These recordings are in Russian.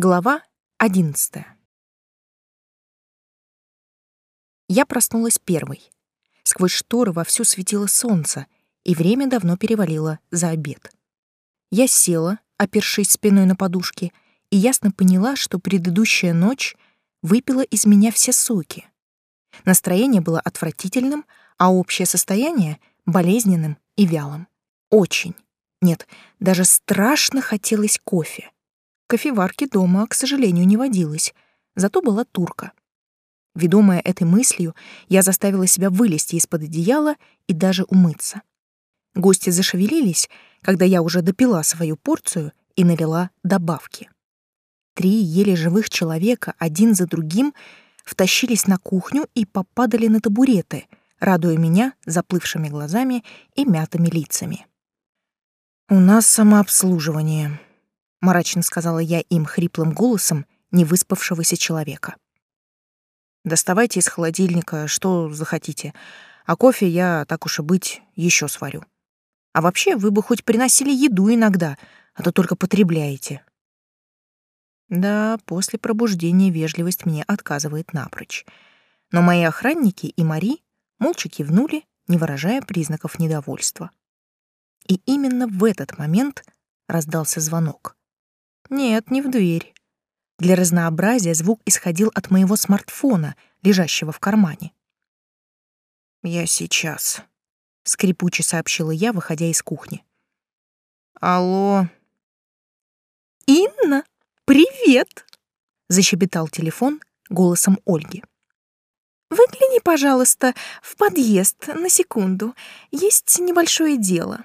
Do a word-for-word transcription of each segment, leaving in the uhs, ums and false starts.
Глава одиннадцатая. Я проснулась первой. Сквозь шторы вовсю светило солнце, и время давно перевалило за обед. Я села, опершись спиной на подушке, и ясно поняла, что предыдущая ночь выпила из меня все соки. Настроение было отвратительным, а общее состояние — болезненным и вялым. Очень, нет, даже страшно хотелось кофе. Кофеварки дома, к сожалению, не водилось, зато была турка. Ведомая этой мыслью, я заставила себя вылезти из-под одеяла и даже умыться. Гости зашевелились, когда я уже допила свою порцию и налила добавки. Три еле живых человека один за другим втащились на кухню и попадали на табуреты, радуя меня заплывшими глазами и мятыми лицами. «У нас самообслуживание», — мрачно сказала я им хриплым голосом невыспавшегося человека. «Доставайте из холодильника, что захотите, а кофе я, так уж и быть, еще сварю. А вообще, вы бы хоть приносили еду иногда, а то только потребляете». Да, после пробуждения вежливость мне отказывает напрочь. Но мои охранники и Мари молча кивнули, не выражая признаков недовольства. И именно в этот момент раздался звонок. Нет, не в дверь. Для разнообразия звук исходил от моего смартфона, лежащего в кармане. «Я сейчас», — скрипуче сообщила я, выходя из кухни. «Алло». «Инна, привет!» — защебетал телефон голосом Ольги. «Выгляни, пожалуйста, в подъезд на секунду. Есть небольшое дело».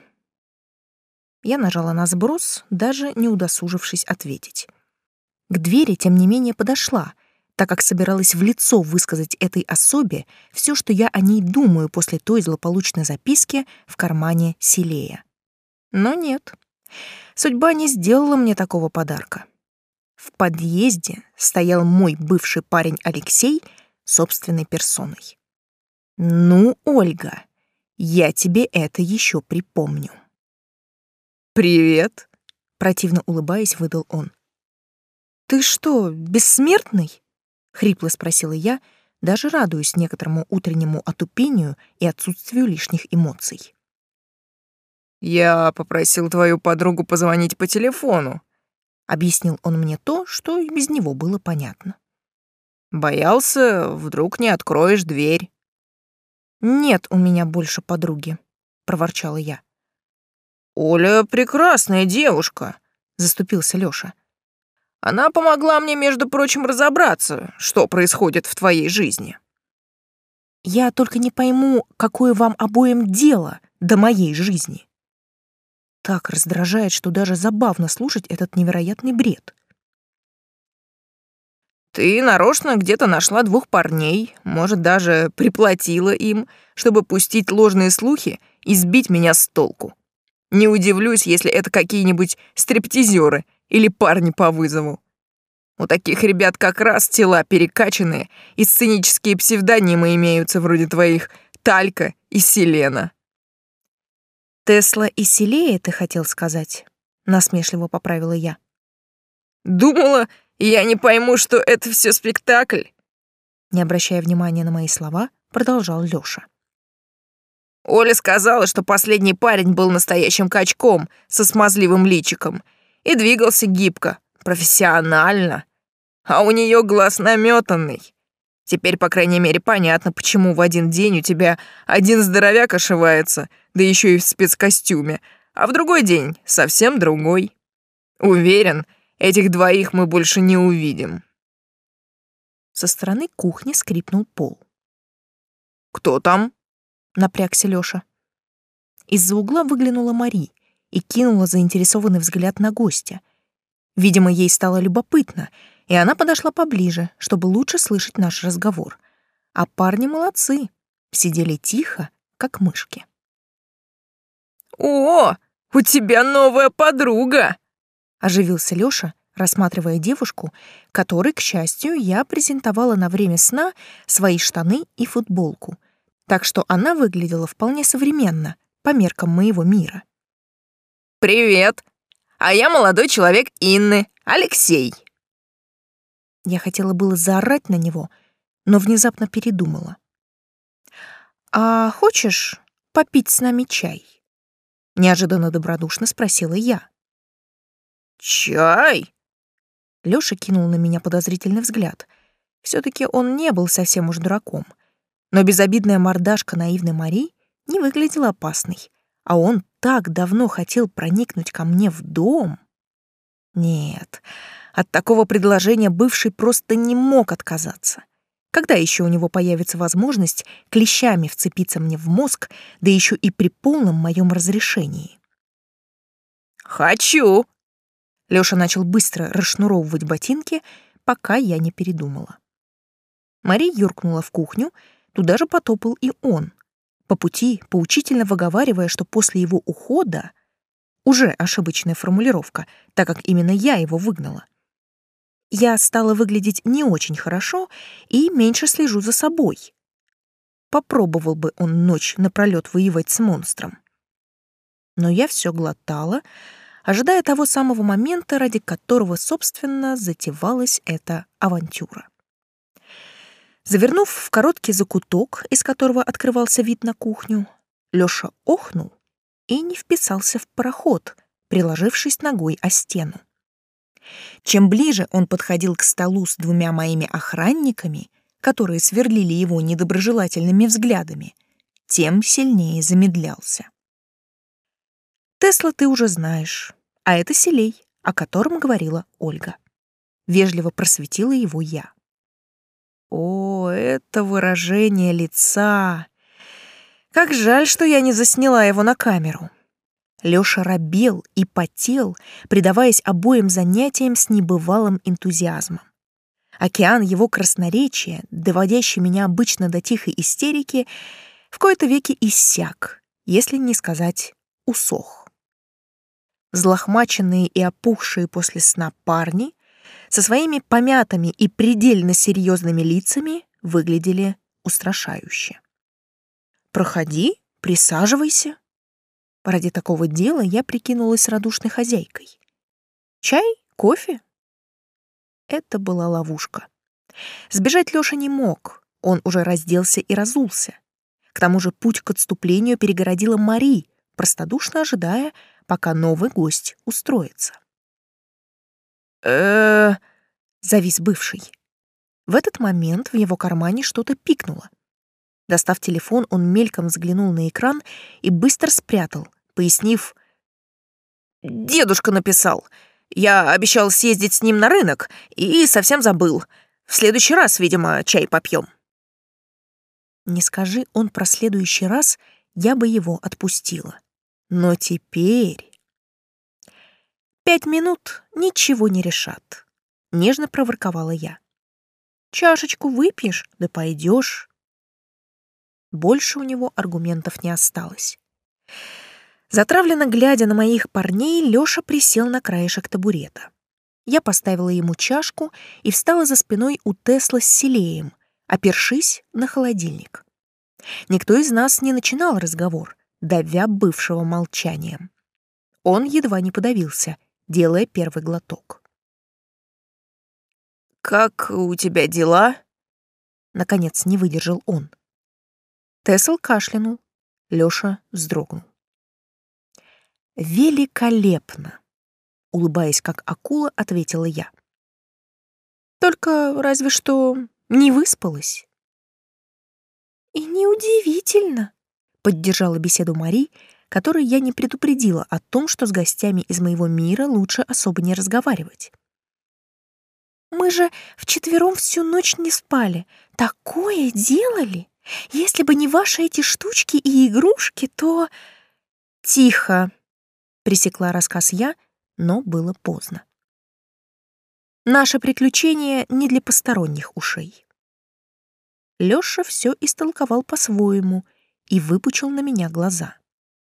Я нажала на сброс, даже не удосужившись ответить. К двери, тем не менее, подошла, так как собиралась в лицо высказать этой особе все, что я о ней думаю после той злополучной записки в кармане Селея. Но нет, судьба не сделала мне такого подарка. В подъезде стоял мой бывший парень Алексей собственной персоной. «Ну, Ольга, я тебе это еще припомню». «Привет», — противно улыбаясь, выдал он. «Ты что, бессмертный?» — хрипло спросила я, даже радуясь некоторому утреннему отупению и отсутствию лишних эмоций. «Я попросил твою подругу позвонить по телефону», — объяснил он мне то, что и без него было понятно. «Боялся, вдруг не откроешь дверь». «Нет у меня больше подруги», — проворчала я. «Оля прекрасная девушка», — заступился Лёша. «Она помогла мне, между прочим, разобраться, что происходит в твоей жизни». «Я только не пойму, какое вам обоим дело до моей жизни». Так раздражает, что даже забавно слушать этот невероятный бред. «Ты нарочно где-то нашла двух парней, может, даже приплатила им, чтобы пустить ложные слухи и сбить меня с толку. Не удивлюсь, если это какие-нибудь стриптизеры или парни по вызову. У таких ребят как раз тела перекачанные, и сценические псевдонимы имеются вроде твоих Талька и Селена». «Тесла и Селея, ты хотел сказать?» — насмешливо поправила я. «Думала, я не пойму, что это все спектакль?» Не обращая внимания на мои слова, продолжал Лёша. Оля сказала, что последний парень был настоящим качком со смазливым личиком и двигался гибко, профессионально. А у нее глаз наметанный. Теперь, по крайней мере, понятно, почему в один день у тебя один здоровяк ошивается, да еще и в спецкостюме, а в другой день совсем другой. Уверен, этих двоих мы больше не увидим». Со стороны кухни скрипнул пол. «Кто там?» — напрягся Лёша. Из-за угла выглянула Мари и кинула заинтересованный взгляд на гостя. Видимо, ей стало любопытно, и она подошла поближе, чтобы лучше слышать наш разговор. А парни молодцы, сидели тихо, как мышки. «О, у тебя новая подруга!» — оживился Лёша, рассматривая девушку, которой, к счастью, я презентовала на время сна свои штаны и футболку, так что она выглядела вполне современно, по меркам моего мира. «Привет! А я молодой человек Инны, Алексей». Я хотела было заорать на него, но внезапно передумала. «А хочешь попить с нами чай?» — неожиданно добродушно спросила я. «Чай?» Лёша кинул на меня подозрительный взгляд. Все-таки он не был совсем уж дураком. Но безобидная мордашка наивной Мари не выглядела опасной, а он так давно хотел проникнуть ко мне в дом. Нет, от такого предложения бывший просто не мог отказаться. Когда еще у него появится возможность клещами вцепиться мне в мозг, да еще и при полном моем разрешении? «Хочу!» Лёша начал быстро расшнуровывать ботинки, пока я не передумала. Мария юркнула в кухню, туда же потопал и он, по пути поучительно выговаривая, что после его ухода, уже ошибочная формулировка, так как именно я его выгнала, я стала выглядеть не очень хорошо и меньше слежу за собой. Попробовал бы он ночь напролёт воевать с монстром. Но я все глотала, ожидая того самого момента, ради которого, собственно, затевалась эта авантюра. Завернув в короткий закуток, из которого открывался вид на кухню, Лёша охнул и не вписался в проход, приложившись ногой о стену. Чем ближе он подходил к столу с двумя моими охранниками, которые сверлили его недоброжелательными взглядами, тем сильнее замедлялся. «Тесла ты уже знаешь, а это Селей, о котором говорила Ольга». Вежливо просветила его я. О, это выражение лица! Как жаль, что я не засняла его на камеру. Лёша робел и потел, предаваясь обоим занятиям с небывалым энтузиазмом. Океан его красноречия, доводящий меня обычно до тихой истерики, в кои-то веки иссяк, если не сказать усох. Взлохмаченные и опухшие после сна парни со своими помятыми и предельно серьезными лицами выглядели устрашающе. «Проходи, присаживайся». Ради такого дела я прикинулась радушной хозяйкой. «Чай? Кофе?» Это была ловушка. Сбежать Лёша не мог, он уже разделся и разулся. К тому же путь к отступлению перегородила Мари, простодушно ожидая, пока новый гость устроится. э Завис бывший. В этот момент в его кармане что-то пикнуло. Достав телефон, он мельком взглянул на экран и быстро спрятал, пояснив: «Дедушка написал. Я обещал съездить с ним на рынок и совсем забыл. В следующий раз, видимо, чай попьем». Не скажи он про следующий раз, я бы его отпустила. Но теперь... «Пять минут ничего не решат», — нежно проворковала я. «Чашечку выпьешь, да пойдешь». Больше у него аргументов не осталось. Затравленно глядя на моих парней, Лёша присел на краешек табурета. Я поставила ему чашку и встала за спиной у Тесла с Селеем, опершись на холодильник. Никто из нас не начинал разговор, давя бывшего молчанием. Он едва не подавился, делая первый глоток. «Как у тебя дела?» Наконец не выдержал он. Тесл кашлянул, Лёша вздрогнул. «Великолепно!» — улыбаясь как акула, ответила я. «Только разве что не выспалась». «И неудивительно», — поддержала беседу Мари, которой я не предупредила о том, что с гостями из моего мира лучше особо не разговаривать. «Мы же вчетвером всю ночь не спали. Такое делали! Если бы не ваши эти штучки и игрушки, то...» «Тихо!» — пресекла рассказ я, но было поздно. «Наше приключение не для посторонних ушей». Лёша все истолковал по-своему и выпучил на меня глаза.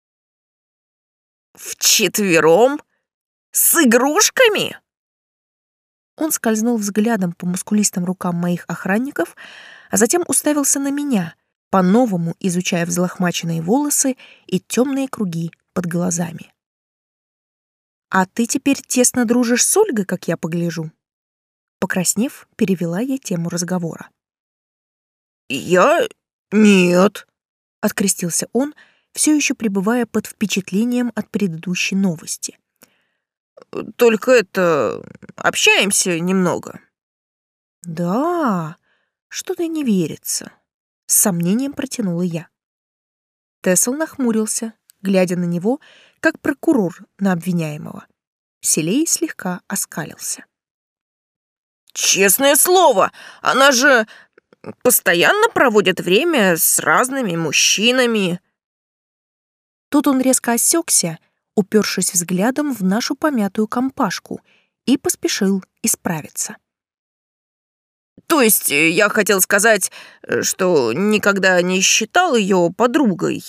«Вчетвером? С игрушками?» Он скользнул взглядом по мускулистым рукам моих охранников, а затем уставился на меня, по-новому изучая взлохмаченные волосы и темные круги под глазами. «А ты теперь тесно дружишь с Ольгой, как я погляжу?» Покраснев, перевела я тему разговора. «Я... нет», — открестился он, все еще пребывая под впечатлением от предыдущей новости. «Только это... общаемся немного». «Да, что-то не верится», — с сомнением протянула я. Тесл нахмурился, глядя на него, как прокурор на обвиняемого. Селей слегка оскалился. «Честное слово, она же постоянно проводит время с разными мужчинами». Тут он резко осекся, упершись взглядом в нашу помятую компашку, и поспешил исправиться. «То есть я хотел сказать, что никогда не считал ее подругой».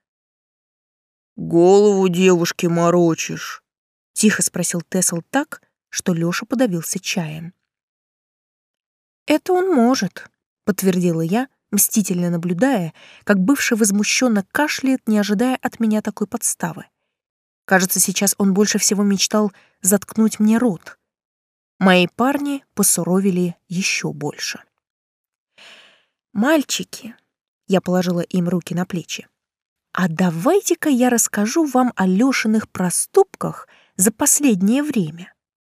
«Голову девушке морочишь», — тихо спросил Тесл так, что Лёша подавился чаем. «Это он может», — подтвердила я, мстительно наблюдая, как бывший возмущенно кашляет, не ожидая от меня такой подставы. Кажется, сейчас он больше всего мечтал заткнуть мне рот. Мои парни посуровили еще больше. «Мальчики», — я положила им руки на плечи, «а давайте-ка я расскажу вам о Лёшиных проступках за последнее время».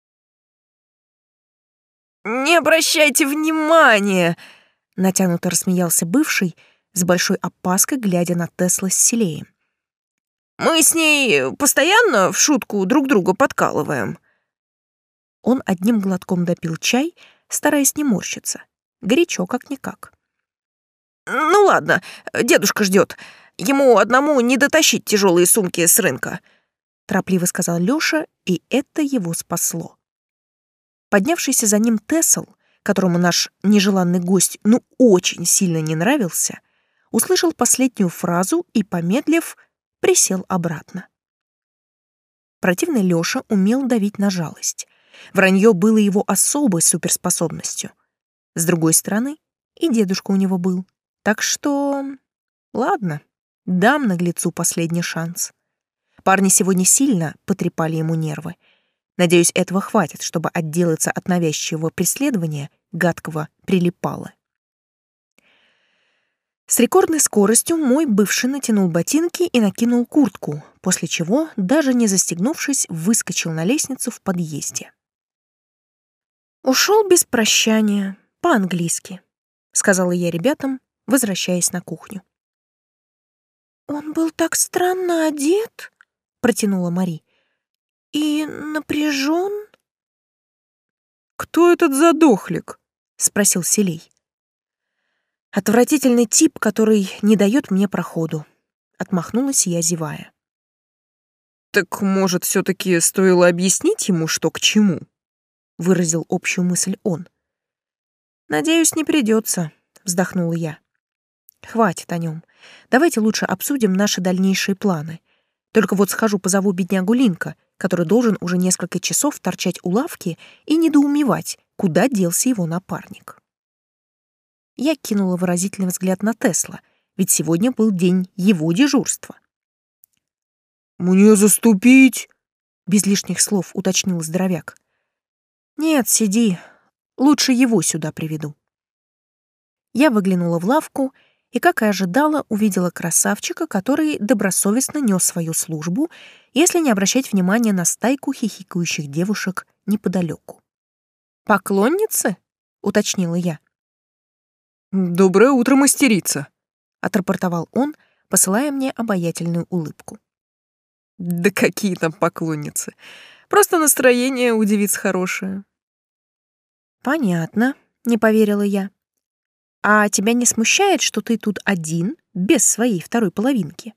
«Не обращайте внимания!» — натянуто рассмеялся бывший, с большой опаской глядя на Тесла с Селеем. «Мы с ней постоянно в шутку друг друга подкалываем». Он одним глотком допил чай, стараясь не морщиться. Горячо как-никак. «Ну ладно, дедушка ждет. Ему одному не дотащить тяжелые сумки с рынка», — торопливо сказал Лёша, и это его спасло. Поднявшийся за ним Тесл, которому наш нежеланный гость ну очень сильно не нравился, услышал последнюю фразу и, помедлив, присел обратно. Противный Лёша умел давить на жалость. Вранье было его особой суперспособностью. С другой стороны, и дедушка у него был. Так что... ладно, дам наглецу последний шанс. Парни сегодня сильно потрепали ему нервы. Надеюсь, этого хватит, чтобы отделаться от навязчивого преследования гадкого прилипала. С рекордной скоростью мой бывший натянул ботинки и накинул куртку, после чего, даже не застегнувшись, выскочил на лестницу в подъезде. «Ушел без прощания, по-английски», — сказала я ребятам, возвращаясь на кухню. «Он был так странно одет», — протянула Мари, — «и напряжен». «Кто этот задохлик?» — спросил Селей. «Отвратительный тип, который не дает мне проходу», — отмахнулась я, зевая. «Так, может, все-таки стоило объяснить ему, что к чему?» — выразил общую мысль он. «Надеюсь, не придется», — вздохнула я. «Хватит о нем. Давайте лучше обсудим наши дальнейшие планы. Только вот схожу позову беднягу Линка, который должен уже несколько часов торчать у лавки и недоумевать, куда делся его напарник». Я кинула выразительный взгляд на Тесла, ведь сегодня был день его дежурства. «Мне заступить?» — без лишних слов уточнил здоровяк. «Нет, сиди. Лучше его сюда приведу». Я выглянула в лавку и, как и ожидала, увидела красавчика, который добросовестно нес свою службу, если не обращать внимания на стайку хихикающих девушек неподалеку. «Поклонницы?» — уточнила я. «Доброе утро, мастерица», — отрапортовал он, посылая мне обаятельную улыбку. «Да какие там поклонницы? Просто настроение у девиц хорошее». «Понятно», — не поверила я. «А тебя не смущает, что ты тут один, без своей второй половинки?»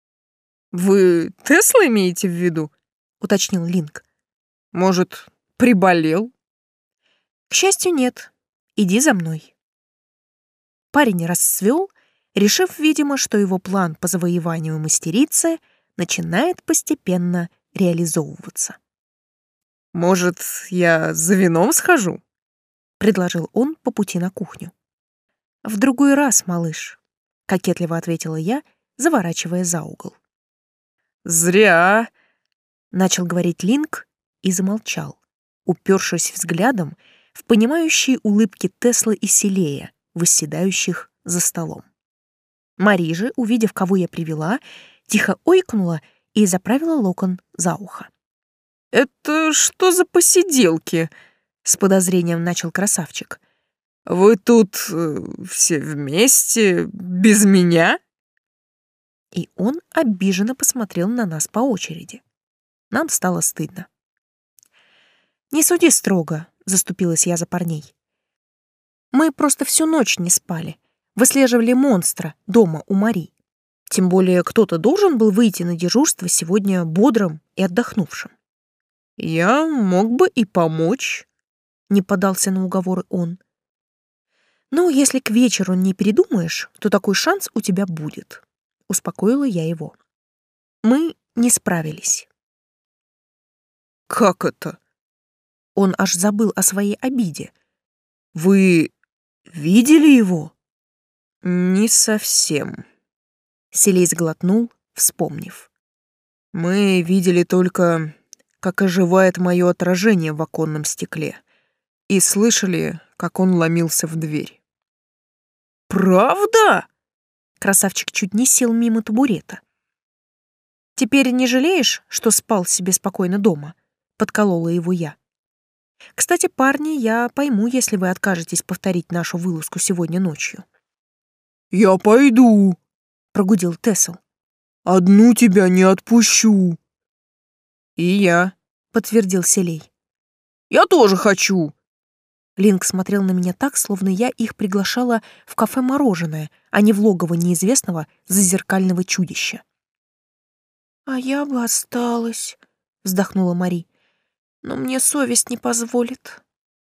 «Вы Тесла имеете в виду?» — уточнил Линк. «Может, приболел?» «К счастью, нет. Иди за мной». Парень расцвел, решив, видимо, что его план по завоеванию мастерицы начинает постепенно реализовываться. «Может, я за вином схожу?» — предложил он по пути на кухню. «В другой раз, малыш», — кокетливо ответила я, заворачивая за угол. «Зря», — начал говорить Линк и замолчал, упершись взглядом в понимающие улыбки Теслы и Селея, восседающих за столом. Мари же, увидев, кого я привела, тихо ойкнула и заправила локон за ухо. «Это что за посиделки?» — с подозрением начал красавчик. «Вы тут э, все вместе, без меня?» И он обиженно посмотрел на нас по очереди. Нам стало стыдно. «Не суди строго», — заступилась я за парней. «Мы просто всю ночь не спали, выслеживали монстра дома у Мари. Тем более кто-то должен был выйти на дежурство сегодня бодрым и отдохнувшим». «Я мог бы и помочь», — не поддался на уговоры он. «Ну, если к вечеру не передумаешь, то такой шанс у тебя будет», — успокоила я его. «Мы не справились». «Как это?» Он аж забыл о своей обиде. «Вы видели его?» «Не совсем», — Селей сглотнул, вспомнив. «Мы видели только, как оживает мое отражение в оконном стекле, и слышали, как он ломился в дверь». «Правда?» Красавчик чуть не сел мимо табурета. «Теперь не жалеешь, что спал себе спокойно дома?» — подколола его я. «Кстати, парни, я пойму, если вы откажетесь повторить нашу вылазку сегодня ночью». «Я пойду», — прогудел Тесл. «Одну тебя не отпущу». «И я», — подтвердил Селей. «Я тоже хочу». Линк смотрел на меня так, словно я их приглашала в кафе «Мороженое», а не в логово неизвестного зазеркального чудища. «А я бы осталась», — вздохнула Мари. «Но мне совесть не позволит».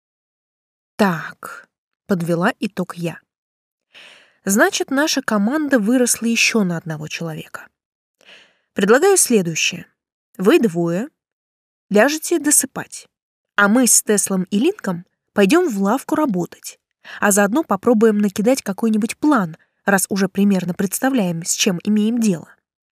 «Так», — подвела итог я. «Значит, наша команда выросла еще на одного человека. Предлагаю следующее. Вы двое ляжете досыпать, а мы с Теслом и Линком пойдем в лавку работать, а заодно попробуем накидать какой-нибудь план, раз уже примерно представляем, с чем имеем дело».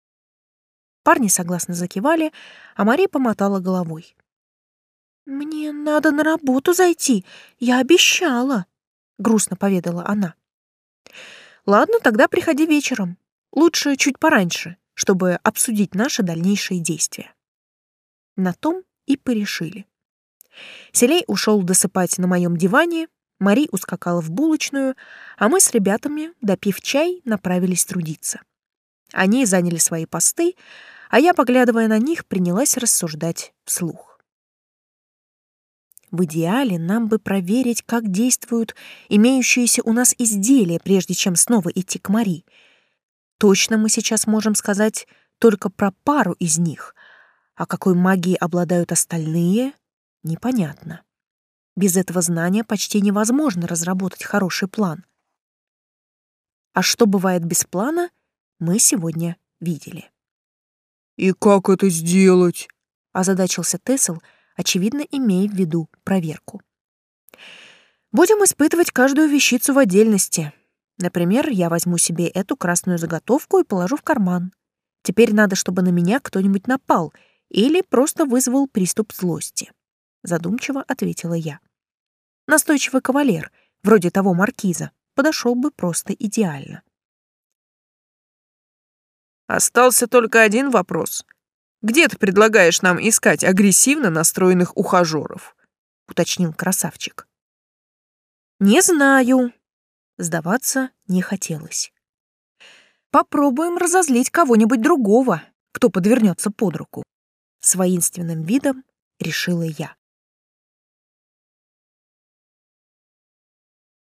Парни согласно закивали, а Мария помотала головой. «Мне надо на работу зайти, я обещала», — грустно поведала она. «Ладно, тогда приходи вечером. Лучше чуть пораньше, чтобы обсудить наши дальнейшие действия». На том и порешили. Селей ушел досыпать на моем диване, Мари ускакала в булочную, а мы с ребятами, допив чай, направились трудиться. Они заняли свои посты, а я, поглядывая на них, принялась рассуждать вслух. В идеале нам бы проверить, как действуют имеющиеся у нас изделия, прежде чем снова идти к Мари. Точно мы сейчас можем сказать только про пару из них, а какой магией обладают остальные, непонятно. Без этого знания почти невозможно разработать хороший план. А что бывает без плана, мы сегодня видели. «И как это сделать?» — озадачился Тесл, очевидно, имея в виду проверку. «Будем испытывать каждую вещицу в отдельности. Например, я возьму себе эту красную заготовку и положу в карман. Теперь надо, чтобы на меня кто-нибудь напал или просто вызвал приступ злости», — задумчиво ответила я. «Настойчивый кавалер, вроде того маркиза, подошел бы просто идеально». «Остался только один вопрос. Где ты предлагаешь нам искать агрессивно настроенных ухажеров?» — уточнил красавчик. «Не знаю». Сдаваться не хотелось. «Попробуем разозлить кого-нибудь другого, кто подвернется под руку». С воинственным видом решила я.